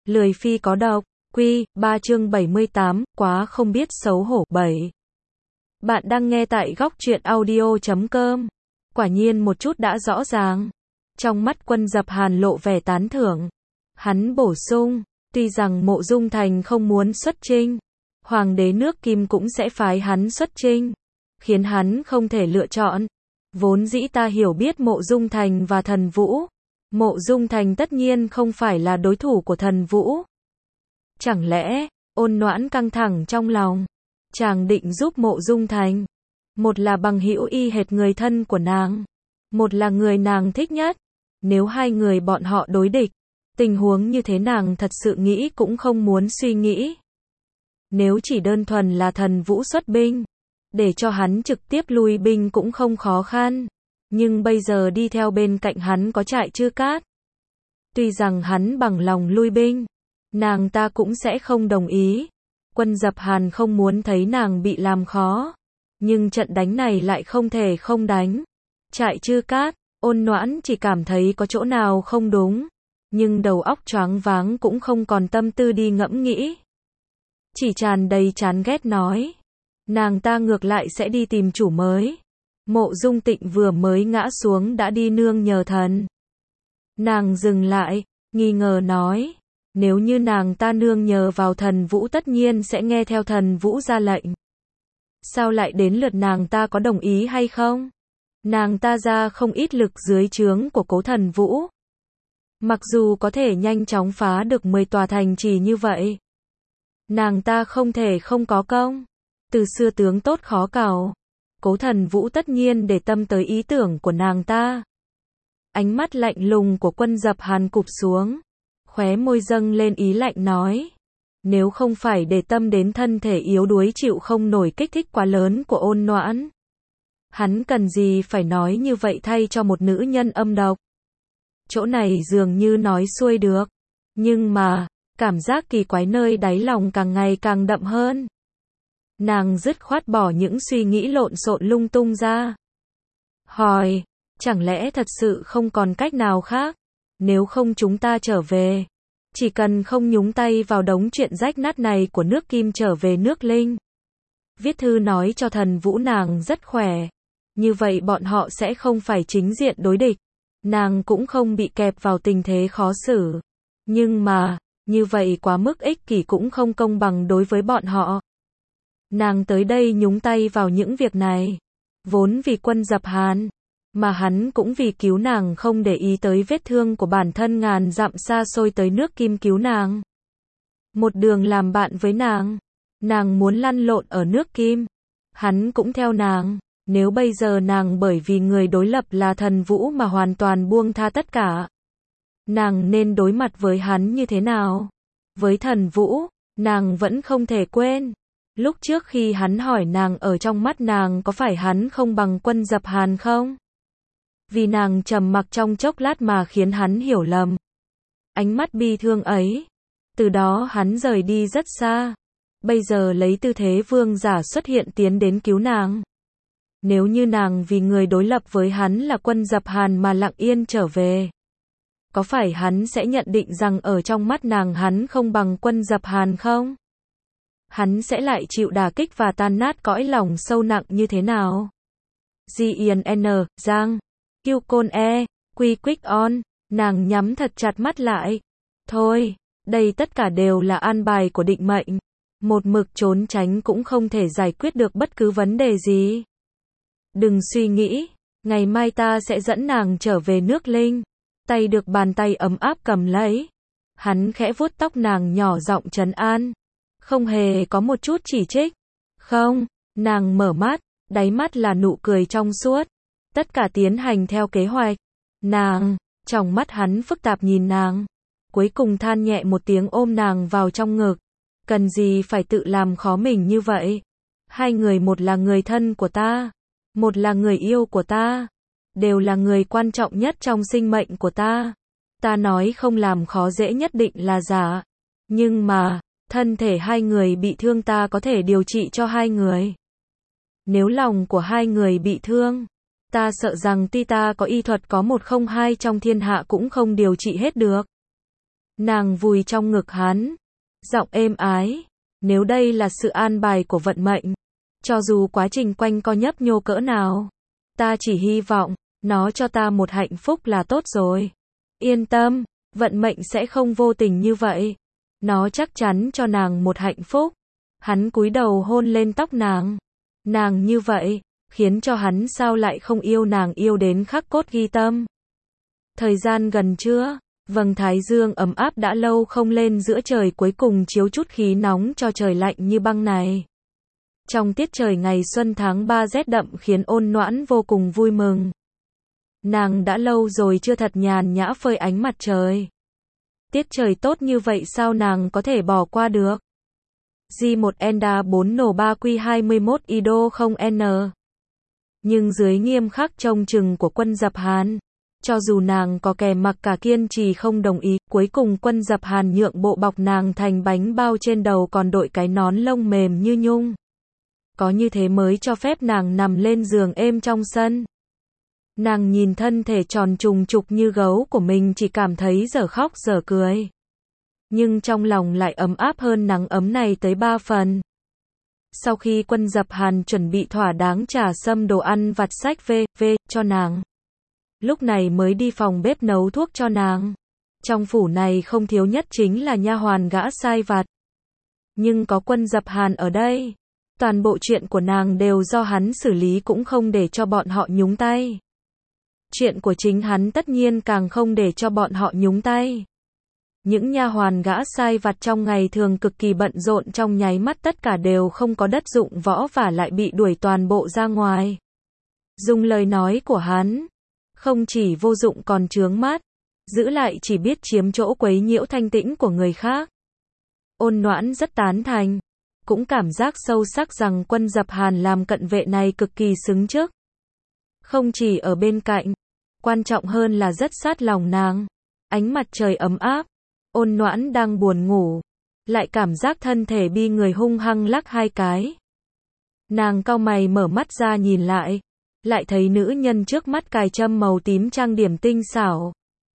Lười phi có độc, Quy 3 chương 78, quá không biết xấu hổ 7. Bạn đang nghe tại góc truyện audio.com. Quả nhiên một chút đã rõ ràng. Trong mắt Quân Dập Hàn lộ vẻ tán thưởng. Hắn bổ sung, tuy rằng Mộ Dung Thành không muốn xuất chinh, Hoàng đế nước Kim cũng sẽ phái hắn xuất chinh, khiến hắn không thể lựa chọn. Vốn dĩ ta hiểu biết Mộ Dung Thành và Thần Vũ. Mộ Dung Thành tất nhiên không phải là đối thủ của Thần Vũ. Chẳng lẽ, Ôn Noãn căng thẳng trong lòng. Chàng định giúp Mộ Dung Thành. Một là bằng hữu y hệt người thân của nàng. Một là người nàng thích nhất. Nếu hai người bọn họ đối địch, tình huống như thế nàng thật sự nghĩ cũng không muốn suy nghĩ. Nếu chỉ đơn thuần là Thần Vũ xuất binh, để cho hắn trực tiếp lui binh cũng không khó khăn. Nhưng bây giờ đi theo bên cạnh hắn có Trại Chư Cát. Tuy rằng hắn bằng lòng lui binh, nàng ta cũng sẽ không đồng ý. Quân Dập Hàn không muốn thấy nàng bị làm khó. Nhưng trận đánh này lại không thể không đánh. Trại Chư Cát, Ôn Noãn chỉ cảm thấy có chỗ nào không đúng. Nhưng đầu óc choáng váng cũng không còn tâm tư đi ngẫm nghĩ. Chỉ tràn đầy chán ghét nói. Nàng ta ngược lại sẽ đi tìm chủ mới. Mộ Dung Tịnh vừa mới ngã xuống đã đi nương nhờ thần. Nàng dừng lại, nghi ngờ nói. Nếu như nàng ta nương nhờ vào Thần Vũ tất nhiên sẽ nghe theo Thần Vũ ra lệnh. Sao lại đến lượt nàng ta có đồng ý hay không? Nàng ta ra không ít lực dưới trướng của Cố Thần Vũ. Mặc dù có thể nhanh chóng phá được 10 tòa thành trì như vậy, nàng ta không thể không có công. Từ xưa tướng tốt khó cầu. Cố Thần Vũ tất nhiên để tâm tới ý tưởng của nàng ta. Ánh mắt lạnh lùng của Quân Dập Hàn cụp xuống. Khóe môi dâng lên ý lạnh nói. Nếu không phải để tâm đến thân thể yếu đuối chịu không nổi kích thích quá lớn của Ôn Noãn, hắn cần gì phải nói như vậy thay cho một nữ nhân âm độc. Chỗ này dường như nói xuôi được. Nhưng mà, cảm giác kỳ quái nơi đáy lòng càng ngày càng đậm hơn. Nàng dứt khoát bỏ những suy nghĩ lộn xộn lung tung ra. Hỏi, chẳng lẽ thật sự không còn cách nào khác? Nếu không chúng ta trở về. Chỉ cần không nhúng tay vào đống chuyện rách nát này của nước Kim trở về nước Linh. Viết thư nói cho Thần Vũ nàng rất khỏe. Như vậy bọn họ sẽ không phải chính diện đối địch. Nàng cũng không bị kẹp vào tình thế khó xử. Nhưng mà, như vậy quá mức ích kỷ cũng không công bằng đối với bọn họ. Nàng tới đây nhúng tay vào những việc này. Vốn vì Quân Dập Hàn. Mà hắn cũng vì cứu nàng không để ý tới vết thương của bản thân ngàn dặm xa xôi tới nước Kim cứu nàng. Một đường làm bạn với nàng. Nàng muốn lăn lộn ở nước Kim. Hắn cũng theo nàng. Nếu bây giờ nàng bởi vì người đối lập là Thần Vũ mà hoàn toàn buông tha tất cả, nàng nên đối mặt với hắn như thế nào? Với Thần Vũ, nàng vẫn không thể quên. Lúc trước khi hắn hỏi nàng ở trong mắt nàng có phải hắn không bằng Quân Dập Hàn không? Vì nàng trầm mặc trong chốc lát mà khiến hắn hiểu lầm. Ánh mắt bi thương ấy. Từ đó hắn rời đi rất xa. Bây giờ lấy tư thế vương giả xuất hiện tiến đến cứu nàng. Nếu như nàng vì người đối lập với hắn là Quân Dập Hàn mà lặng yên trở về, có phải hắn sẽ nhận định rằng ở trong mắt nàng hắn không bằng Quân Dập Hàn không? Hắn sẽ lại chịu đả kích và tan nát cõi lòng sâu nặng như thế nào? GIN, Giang, Kiêu Côn E, Quy Quick On, nàng nhắm thật chặt mắt lại. Thôi, đây tất cả đều là an bài của định mệnh. Một mực trốn tránh cũng không thể giải quyết được bất cứ vấn đề gì. Đừng suy nghĩ, ngày mai ta sẽ dẫn nàng trở về nước Linh. Tay được bàn tay ấm áp cầm lấy. Hắn khẽ vuốt tóc nàng nhỏ giọng trấn an. Không hề có một chút chỉ trích. Không, nàng mở mắt, đáy mắt là nụ cười trong suốt. Tất cả tiến hành theo kế hoạch. Nàng, trong mắt hắn phức tạp nhìn nàng. Cuối cùng than nhẹ một tiếng ôm nàng vào trong ngực. Cần gì phải tự làm khó mình như vậy? Hai người, một là người thân của ta, một là người yêu của ta. Đều là người quan trọng nhất trong sinh mệnh của ta. Ta nói không làm khó dễ nhất định là giả. Nhưng mà, thân thể hai người bị thương ta có thể điều trị cho hai người. Nếu lòng của hai người bị thương, ta sợ rằng tuy ta có y thuật có 102 trong thiên hạ cũng không điều trị hết được. Nàng vùi trong ngực hắn, giọng êm ái, nếu đây là sự an bài của vận mệnh, cho dù quá trình quanh co nhấp nhô cỡ nào, ta chỉ hy vọng, nó cho ta một hạnh phúc là tốt rồi. Yên tâm, vận mệnh sẽ không vô tình như vậy. Nó chắc chắn cho nàng một hạnh phúc. Hắn cúi đầu hôn lên tóc nàng. Nàng như vậy, khiến cho hắn sao lại không yêu nàng yêu đến khắc cốt ghi tâm. Thời gian gần trưa, vầng thái dương ấm áp đã lâu không lên giữa trời cuối cùng chiếu chút khí nóng cho trời lạnh như băng này. Trong tiết trời ngày xuân tháng 3 rét đậm khiến Ôn Noãn vô cùng vui mừng. Nàng đã lâu rồi chưa thật nhàn nhã phơi ánh mặt trời. Tiết trời tốt như vậy sao nàng có thể bỏ qua được. J1 Enda 4 nổ 3 Q21 Ido không N. Nhưng dưới nghiêm khắc trông chừng của quân Dập Hàn, cho dù nàng có kẻ mặc cả kiên trì không đồng ý, cuối cùng quân Dập Hàn nhượng bộ bọc nàng thành bánh bao trên đầu còn đội cái nón lông mềm như nhung. Có như thế mới cho phép nàng nằm lên giường êm trong sân. Nàng nhìn thân thể tròn trùng trục như gấu của mình chỉ cảm thấy dở khóc dở cười. Nhưng trong lòng lại ấm áp hơn nắng ấm này tới 3 phần. Sau khi quân Dập Hàn chuẩn bị thỏa đáng trà sâm đồ ăn vặt sách v.v. cho nàng. Lúc này mới đi phòng bếp nấu thuốc cho nàng. Trong phủ này không thiếu nhất chính là nha hoàn gã sai vặt. Nhưng có quân Dập Hàn ở đây, toàn bộ chuyện của nàng đều do hắn xử lý cũng không để cho bọn họ nhúng tay. Chuyện của chính hắn tất nhiên càng không để cho bọn họ nhúng tay. Những nha hoàn gã sai vặt trong ngày thường cực kỳ bận rộn trong nháy mắt tất cả đều không có đất dụng võ và lại bị đuổi toàn bộ ra ngoài. Dùng lời nói của hắn, không chỉ vô dụng còn chướng mắt, giữ lại chỉ biết chiếm chỗ quấy nhiễu thanh tĩnh của người khác. Ôn Noãn rất tán thành, cũng cảm giác sâu sắc rằng quân Dập Hàn làm cận vệ này cực kỳ xứng chức. Không chỉ ở bên cạnh, quan trọng hơn là rất sát lòng nàng. Ánh mặt trời ấm áp, Ôn Noãn đang buồn ngủ, lại cảm giác thân thể bi người hung hăng lắc 2 cái. Nàng cau mày mở mắt ra nhìn lại thấy nữ nhân trước mắt cài trâm màu tím trang điểm tinh xảo.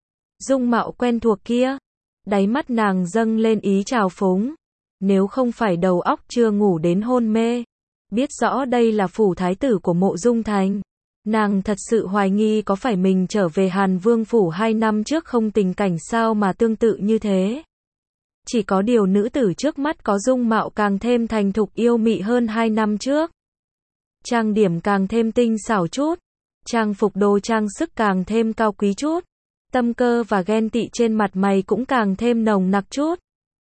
Dung mạo quen thuộc kia, đáy mắt nàng dâng lên ý trào phúng. Nếu không phải đầu óc chưa ngủ đến hôn mê, biết rõ đây là phủ thái tử của Mộ Dung Thành, nàng thật sự hoài nghi có phải mình trở về Hàn Vương phủ 2 năm trước không tình cảnh sao mà tương tự như thế. Chỉ có điều nữ tử trước mắt có dung mạo càng thêm thành thục yêu mị hơn 2 năm trước. Trang điểm càng thêm tinh xảo chút, trang phục đồ trang sức càng thêm cao quý chút, tâm cơ và ghen tị trên mặt mày cũng càng thêm nồng nặc chút.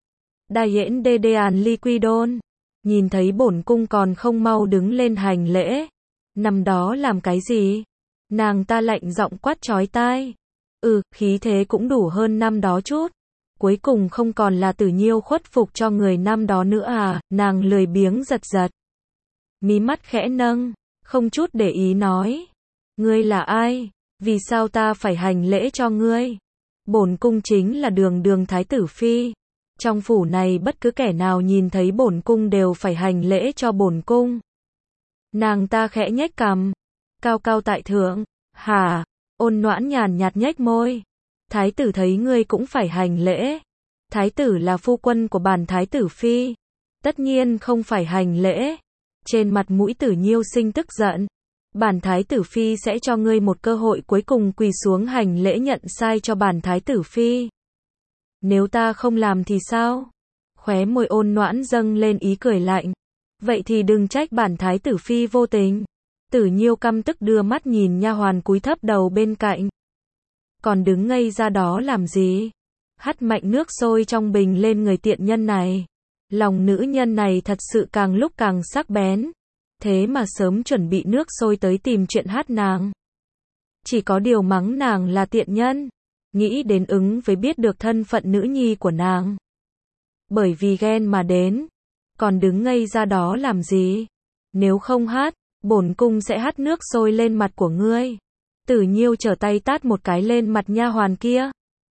Đại yễn đê đê àn liquidon, nhìn thấy bổn cung còn không mau đứng lên hành lễ. Nằm đó làm cái gì? Nàng ta lạnh giọng quát chói tai. Khí thế cũng đủ hơn năm đó chút. Cuối cùng không còn là Tử Nhiêu khuất phục cho người năm đó nữa à? Nàng lười biếng giật giật. Mí mắt khẽ nâng, không chút để ý nói. Ngươi là ai? Vì sao ta phải hành lễ cho ngươi? Bổn cung chính là Đường thái tử phi. Trong phủ này bất cứ kẻ nào nhìn thấy bổn cung đều phải hành lễ cho bổn cung. Nàng ta khẽ nhếch cằm, cao cao tại thượng. Hả? Ôn Noãn nhàn nhạt nhếch môi. Thái tử thấy ngươi cũng phải hành lễ. Thái tử là phu quân của bản thái tử phi, tất nhiên không phải hành lễ. Trên mặt mũi Tử Nhiêu sinh tức giận. Bản thái tử phi sẽ cho ngươi một cơ hội cuối cùng quỳ xuống hành lễ nhận sai cho bản thái tử phi. Nếu ta không làm thì sao? Khóe môi Ôn Noãn dâng lên ý cười lạnh. Vậy thì đừng trách bản thái tử phi vô tình. Tử Nhiêu căm tức đưa mắt nhìn nha hoàn cúi thấp đầu bên cạnh. Còn đứng ngây ra đó làm gì? Hắt mạnh nước sôi trong bình lên người tiện nhân này. Lòng nữ nhân này thật sự càng lúc càng sắc bén. Thế mà sớm chuẩn bị nước sôi tới tìm chuyện hắt nàng. Chỉ có điều mắng nàng là tiện nhân. Nghĩ đến ứng với biết được thân phận nữ nhi của nàng. Bởi vì ghen mà đến. Còn đứng ngây ra đó làm gì? Nếu không hát, bổn cung sẽ hắt nước sôi lên mặt của ngươi. Tử Nhiêu trở tay tát một cái lên mặt nha hoàn kia.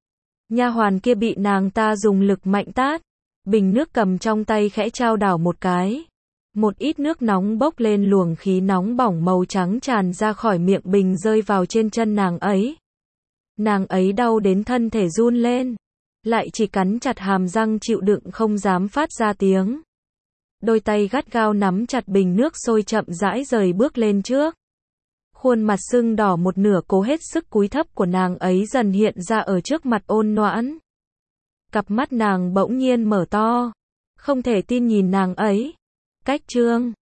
Nha hoàn kia bị nàng ta dùng lực mạnh tát. Bình nước cầm trong tay khẽ trao đảo một cái. Một ít nước nóng bốc lên luồng khí nóng bỏng màu trắng tràn ra khỏi miệng bình rơi vào trên chân nàng ấy. Nàng ấy đau đến thân thể run lên. lại chỉ cắn chặt hàm răng chịu đựng không dám phát ra tiếng. Đôi tay gắt gao nắm chặt bình nước sôi chậm rãi rời bước lên trước. Khuôn mặt sưng đỏ một nửa cố hết sức cúi thấp của nàng ấy dần hiện ra ở trước mặt Ôn Noãn. Cặp mắt nàng bỗng nhiên mở to, không thể tin nhìn nàng ấy. Cách chương